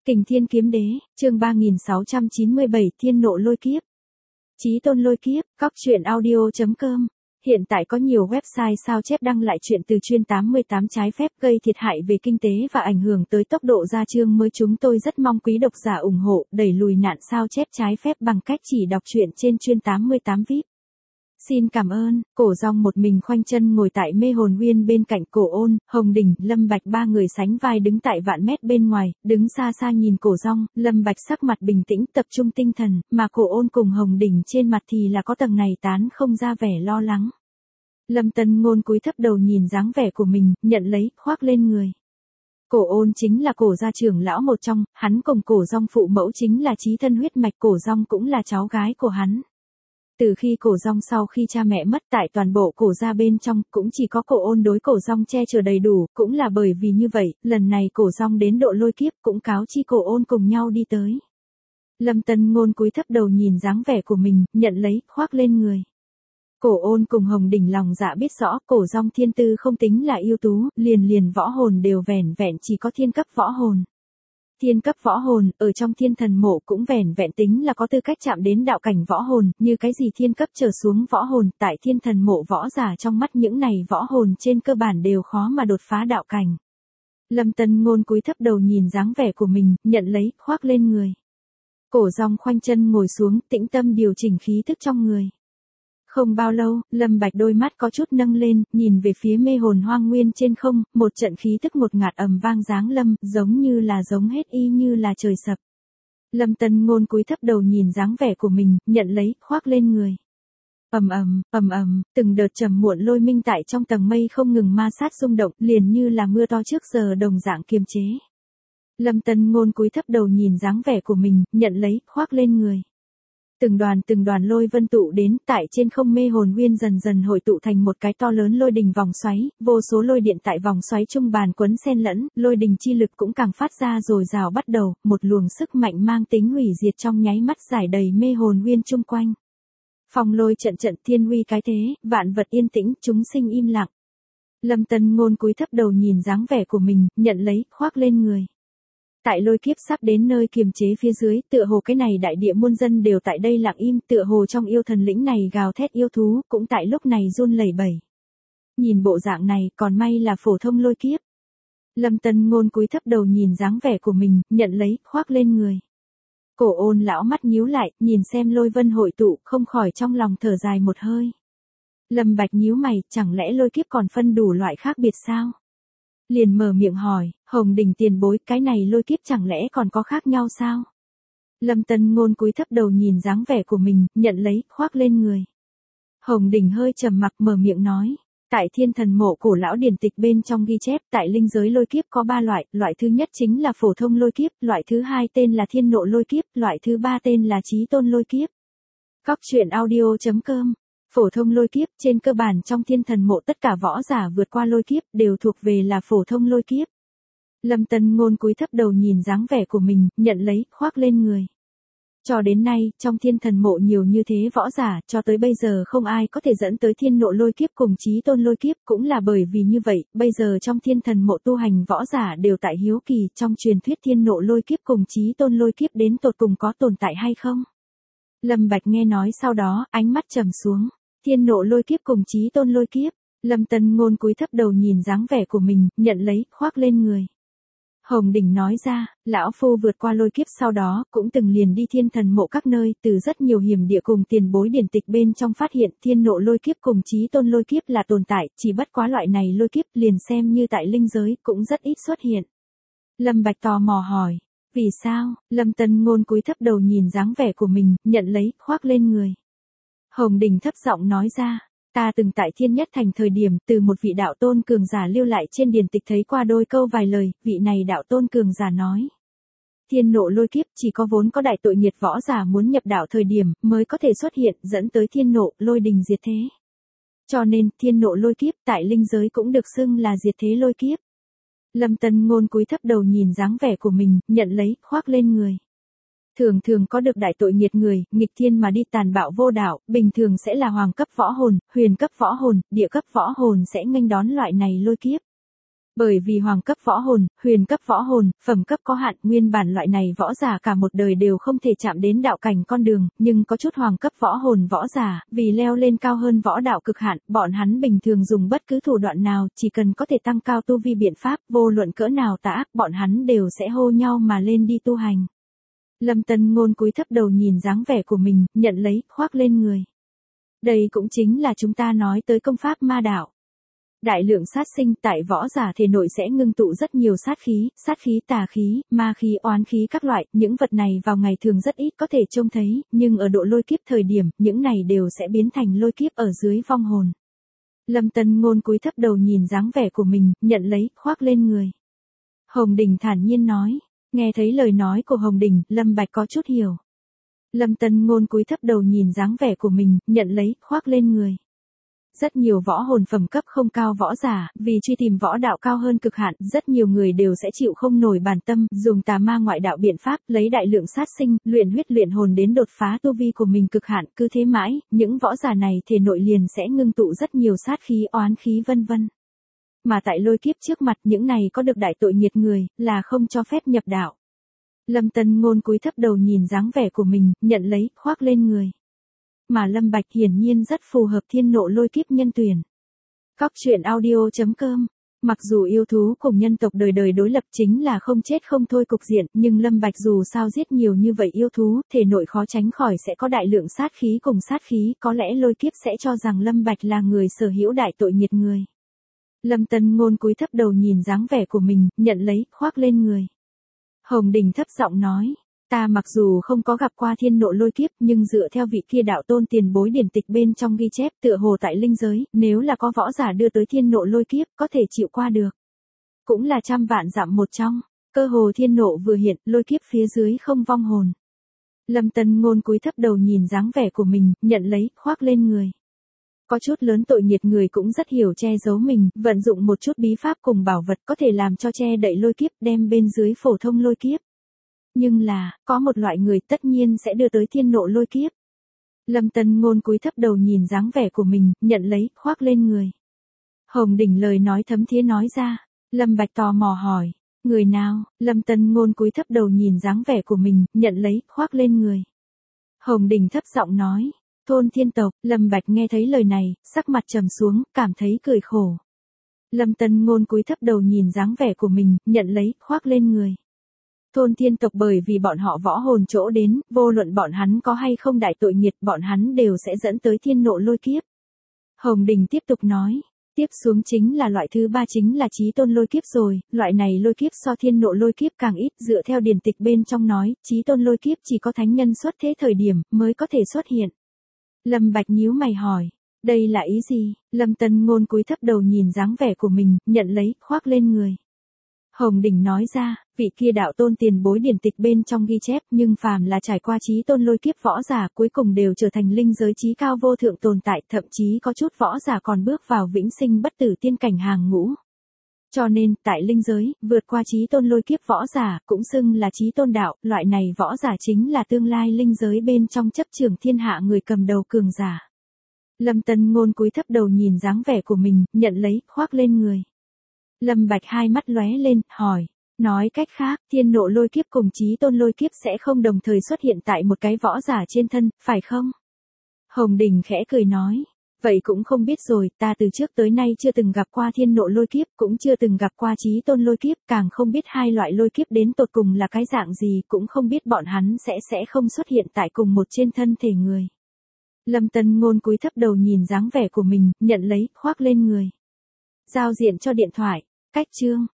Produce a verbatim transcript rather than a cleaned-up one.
Kình Thiên Kiếm Đế, chương ba nghìn sáu trăm chín mươi bảy Thiên Nộ Lôi Kiếp. Chí Tôn Lôi Kiếp, cóc truyện audio chấm com. Hiện tại có nhiều website sao chép đăng lại chuyện từ chuyên tám mươi tám trái phép gây thiệt hại về kinh tế và ảnh hưởng tới tốc độ ra chương mới. Chúng tôi rất mong quý độc giả ủng hộ, đẩy lùi nạn sao chép trái phép bằng cách chỉ đọc truyện trên chuyên tám mươi tám vê i pê. Xin cảm ơn. Cổ Dòng một mình khoanh chân ngồi tại Mê Hồn Uyên bên cạnh Cổ Ôn, Hồng Đình, Lâm Bạch ba người sánh vai đứng tại vạn mét bên ngoài, đứng xa xa nhìn Cổ Dòng. Lâm Bạch sắc mặt bình tĩnh tập trung tinh thần, mà Cổ Ôn cùng Hồng Đình trên mặt thì là có tầng này tán không ra vẻ lo lắng. Lâm Tân Ngôn cúi thấp đầu nhìn dáng vẻ của mình, nhận lấy, khoác lên người. Cổ Ôn chính là Cổ gia trưởng lão một trong, hắn cùng Cổ Dòng phụ mẫu chính là chí thân huyết mạch, Cổ Dòng cũng là cháu gái của hắn. Từ khi Cổ Dòng sau khi cha mẹ mất, tại toàn bộ Cổ gia bên trong, cũng chỉ có Cổ Ôn đối Cổ Dòng che chở đầy đủ, cũng là bởi vì như vậy, lần này Cổ Dòng đến độ lôi kiếp cũng cáo chi Cổ Ôn cùng nhau đi tới. Lâm Tân Ngôn cúi thấp đầu nhìn dáng vẻ của mình, nhận lấy, khoác lên người. Cổ Ôn cùng Hồng Đình lòng dạ biết rõ, Cổ Dòng thiên tư không tính là ưu tú, liền liền võ hồn đều vẻn vẹn chỉ có thiên cấp võ hồn. Thiên cấp võ hồn, ở trong thiên thần mộ cũng vẻn vẹn tính là có tư cách chạm đến đạo cảnh võ hồn, như cái gì thiên cấp trở xuống võ hồn, tại thiên thần mộ võ giả trong mắt những này võ hồn trên cơ bản đều khó mà đột phá đạo cảnh. Lâm Tân Ngôn cúi thấp đầu nhìn dáng vẻ của mình, nhận lấy, khoác lên người. Cổ Dòng khoanh chân ngồi xuống, tĩnh tâm điều chỉnh khí thức trong người. Không bao lâu, Lâm Bạch đôi mắt có chút nâng lên, nhìn về phía Mê Hồn Hoang Nguyên trên không, một trận khí tức một ngạt ầm vang giáng lâm, giống như là giống hết y như là trời sập. Lâm Tân Ngôn cúi thấp đầu nhìn dáng vẻ của mình, nhận lấy, khoác lên người. Ầm ầm, ầm ầm, từng đợt trầm muộn lôi minh tại trong tầng mây không ngừng ma sát rung động, liền như là mưa to trước giờ đồng dạng kiềm chế. Lâm Tân Ngôn cúi thấp đầu nhìn dáng vẻ của mình, nhận lấy, khoác lên người. Từng đoàn từng đoàn lôi vân tụ đến, tại trên không Mê Hồn Uyên dần dần hội tụ thành một cái to lớn lôi đình vòng xoáy, vô số lôi điện tại vòng xoáy trung bàn quấn xen lẫn, lôi đình chi lực cũng càng phát ra dồi dào bắt đầu, một luồng sức mạnh mang tính hủy diệt trong nháy mắt giải đầy Mê Hồn Uyên chung quanh. Phong lôi trận trận thiên uy cái thế, vạn vật yên tĩnh, chúng sinh im lặng. Lâm Tân Ngôn cúi thấp đầu nhìn dáng vẻ của mình, nhận lấy, khoác lên người. Tại lôi kiếp sắp đến nơi kiềm chế phía dưới, tựa hồ cái này đại địa muôn dân đều tại đây lặng im, tựa hồ trong yêu thần lĩnh này gào thét yêu thú, cũng tại lúc này run lẩy bẩy. Nhìn bộ dạng này, còn may là phổ thông lôi kiếp. Lâm Tân Ngôn cúi thấp đầu nhìn dáng vẻ của mình, nhận lấy, khoác lên người. Cổ Ôn lão mắt nhíu lại, nhìn xem lôi vân hội tụ, không khỏi trong lòng thở dài một hơi. Lâm Bạch nhíu mày, chẳng lẽ lôi kiếp còn phân đủ loại khác biệt sao? Liền mở miệng hỏi, Hồng Đình tiền bối, cái này lôi kiếp chẳng lẽ còn có khác nhau sao? Lâm Tân Ngôn cúi thấp đầu nhìn dáng vẻ của mình, nhận lấy, khoác lên người. Hồng Đình hơi trầm mặc mở miệng nói, tại thiên thần mộ cổ lão điển tịch bên trong ghi chép, tại linh giới lôi kiếp có ba loại, loại thứ nhất chính là phổ thông lôi kiếp, loại thứ hai tên là thiên nộ lôi kiếp, loại thứ ba tên là chí tôn lôi kiếp. Cóc truyện audio chấm com. Phổ thông lôi kiếp, trên cơ bản trong thiên thần mộ tất cả võ giả vượt qua lôi kiếp đều thuộc về là phổ thông lôi kiếp. Lâm Tân Ngôn cúi thấp đầu nhìn dáng vẻ của mình, nhận lấy, khoác lên người. Cho đến nay, trong thiên thần mộ nhiều như thế võ giả, cho tới bây giờ không ai có thể dẫn tới thiên nộ lôi kiếp cùng chí tôn lôi kiếp, cũng là bởi vì như vậy, bây giờ trong thiên thần mộ tu hành võ giả đều tại hiếu kỳ, trong truyền thuyết thiên nộ lôi kiếp cùng chí tôn lôi kiếp đến tột cùng có tồn tại hay không? Lâm Bạch nghe nói sau đó, ánh mắt trầm xuống. Thiên nộ lôi kiếp cùng chí tôn lôi kiếp. Lâm Tân Ngôn cúi thấp đầu nhìn dáng vẻ của mình, nhận lấy, khoác lên người. Hồng Đình nói ra, lão phu vượt qua lôi kiếp sau đó, cũng từng liền đi thiên thần mộ các nơi, từ rất nhiều hiểm địa cùng tiền bối điển tịch bên trong phát hiện thiên nộ lôi kiếp cùng chí tôn lôi kiếp là tồn tại, chỉ bất quá loại này lôi kiếp liền xem như tại linh giới, cũng rất ít xuất hiện. Lâm Bạch tò mò hỏi, vì sao? Lâm Tân Ngôn cúi thấp đầu nhìn dáng vẻ của mình, nhận lấy, khoác lên người. Hồng Đình thấp giọng nói ra, ta từng tại Thiên Nhất Thành thời điểm, từ một vị đạo tôn cường giả lưu lại trên điển tịch thấy qua đôi câu vài lời, vị này đạo tôn cường giả nói. Thiên nộ lôi kiếp chỉ có vốn có đại tội nghiệt võ giả muốn nhập đạo thời điểm, mới có thể xuất hiện, dẫn tới thiên nộ, lôi đình diệt thế. Cho nên, thiên nộ lôi kiếp tại linh giới cũng được xưng là diệt thế lôi kiếp. Lâm Tân Ngôn cúi thấp đầu nhìn dáng vẻ của mình, nhận lấy, khoác lên người. Thường thường có được đại tội nghiệt người, nghịch thiên mà đi tàn bạo vô đạo, bình thường sẽ là hoàng cấp võ hồn, huyền cấp võ hồn, địa cấp võ hồn sẽ nghênh đón loại này lôi kiếp. Bởi vì hoàng cấp võ hồn, huyền cấp võ hồn, phẩm cấp có hạn, nguyên bản loại này võ giả cả một đời đều không thể chạm đến đạo cảnh con đường, nhưng có chút hoàng cấp võ hồn võ giả, vì leo lên cao hơn võ đạo cực hạn, bọn hắn bình thường dùng bất cứ thủ đoạn nào, chỉ cần có thể tăng cao tu vi biện pháp, vô luận cỡ nào tà ác, bọn hắn đều sẽ hô nhau mà lên đi tu hành. Lâm Tân Ngôn cúi thấp đầu nhìn dáng vẻ của mình, nhận lấy, khoác lên người. Đây cũng chính là chúng ta nói tới công pháp ma đạo. Đại lượng sát sinh tại võ giả thể nội sẽ ngưng tụ rất nhiều sát khí, sát khí tà khí, ma khí oán khí các loại, những vật này vào ngày thường rất ít có thể trông thấy, nhưng ở độ lôi kiếp thời điểm, những này đều sẽ biến thành lôi kiếp ở dưới vong hồn. Lâm Tân Ngôn cúi thấp đầu nhìn dáng vẻ của mình, nhận lấy, khoác lên người. Hồng Đình thản nhiên nói, nghe thấy lời nói của Hồng Đình, Lâm Bạch có chút hiểu. Lâm Tân Ngôn cúi thấp đầu nhìn dáng vẻ của mình, nhận lấy, khoác lên người. Rất nhiều võ hồn phẩm cấp không cao võ giả, vì truy tìm võ đạo cao hơn cực hạn, rất nhiều người đều sẽ chịu không nổi bản tâm, dùng tà ma ngoại đạo biện pháp, lấy đại lượng sát sinh, luyện huyết luyện hồn đến đột phá tu vi của mình cực hạn, cứ thế mãi, những võ giả này thể nội liền sẽ ngưng tụ rất nhiều sát khí oán khí vân vân. Mà tại lôi kiếp trước mặt những này có được đại tội nghiệt người, là không cho phép nhập đạo. Lâm Tân Ngôn cúi thấp đầu nhìn dáng vẻ của mình, nhận lấy, khoác lên người. Mà Lâm Bạch hiển nhiên rất phù hợp thiên nộ lôi kiếp nhân tuyển. Cóc truyện audio chấm com. Mặc dù yêu thú cùng nhân tộc đời đời đối lập chính là không chết không thôi cục diện, nhưng Lâm Bạch dù sao giết nhiều như vậy yêu thú, thể nội khó tránh khỏi sẽ có đại lượng sát khí cùng sát khí, có lẽ lôi kiếp sẽ cho rằng Lâm Bạch là người sở hữu đại tội nghiệt người. Lâm Tân Ngôn cúi thấp đầu nhìn dáng vẻ của mình, nhận lấy, khoác lên người. Hồng Đình thấp giọng nói, ta mặc dù không có gặp qua thiên nộ lôi kiếp, nhưng dựa theo vị kia đạo tôn tiền bối điển tịch bên trong ghi chép, tựa hồ tại linh giới, nếu là có võ giả đưa tới thiên nộ lôi kiếp, có thể chịu qua được. Cũng là trăm vạn dặm một trong, cơ hồ thiên nộ vừa hiện, lôi kiếp phía dưới không vong hồn. Lâm Tân Ngôn cúi thấp đầu nhìn dáng vẻ của mình, nhận lấy, khoác lên người. Có chút lớn tội nghiệt người cũng rất hiểu che giấu mình, vận dụng một chút bí pháp cùng bảo vật có thể làm cho che đậy lôi kiếp, đem bên dưới phổ thông lôi kiếp. Nhưng là, có một loại người tất nhiên sẽ đưa tới thiên nộ lôi kiếp. Lâm Tân Ngôn cúi thấp đầu nhìn dáng vẻ của mình, nhận lấy, khoác lên người. Hồng Đình lời nói thấm thía nói ra. Lâm Bạch tò mò hỏi, người nào? Lâm Tân Ngôn cúi thấp đầu nhìn dáng vẻ của mình, nhận lấy, khoác lên người. Hồng Đình thấp giọng nói, thôn thiên tộc. Lâm Bạch nghe thấy lời này, sắc mặt trầm xuống, cảm thấy cười khổ. Lâm Tân Ngôn cúi thấp đầu nhìn dáng vẻ của mình, nhận lấy, khoác lên người. Thôn thiên tộc bởi vì bọn họ võ hồn chỗ đến, vô luận bọn hắn có hay không đại tội nghiệt, bọn hắn đều sẽ dẫn tới thiên nộ lôi kiếp. Hồng Đình tiếp tục nói, tiếp xuống chính là loại thứ ba chính là chí tôn lôi kiếp rồi, loại này lôi kiếp so thiên nộ lôi kiếp càng ít, dựa theo điển tịch bên trong nói, chí tôn lôi kiếp chỉ có thánh nhân xuất thế thời điểm mới có thể xuất hiện. Lâm Bạch nhíu mày hỏi, đây là ý gì? Lâm Tân Ngôn cúi thấp đầu nhìn dáng vẻ của mình, nhận lấy, khoác lên người. Hồng Đình nói ra, vị kia đạo tôn tiền bối điển tịch bên trong ghi chép, nhưng phàm là trải qua chí tôn lôi kiếp võ giả cuối cùng đều trở thành linh giới chí cao vô thượng tồn tại, thậm chí có chút võ giả còn bước vào vĩnh sinh bất tử tiên cảnh hàng ngũ. Cho nên, tại linh giới, vượt qua chí tôn lôi kiếp võ giả, cũng xưng là chí tôn đạo, loại này võ giả chính là tương lai linh giới bên trong chấp trưởng thiên hạ người cầm đầu cường giả. Lâm Tân Ngôn cúi thấp đầu nhìn dáng vẻ của mình, nhận lấy, khoác lên người. Lâm Bạch hai mắt lóe lên, hỏi, nói cách khác, thiên nộ lôi kiếp cùng chí tôn lôi kiếp sẽ không đồng thời xuất hiện tại một cái võ giả trên thân, phải không? Hồng Đình khẽ cười nói, vậy cũng không biết rồi, ta từ trước tới nay chưa từng gặp qua thiên nộ lôi kiếp, cũng chưa từng gặp qua chí tôn lôi kiếp, càng không biết hai loại lôi kiếp đến tột cùng là cái dạng gì, cũng không biết bọn hắn sẽ sẽ không xuất hiện tại cùng một trên thân thể người. Lâm Tân Ngôn cúi thấp đầu nhìn dáng vẻ của mình, nhận lấy, khoác lên người. Giao diện cho điện thoại, cách chương.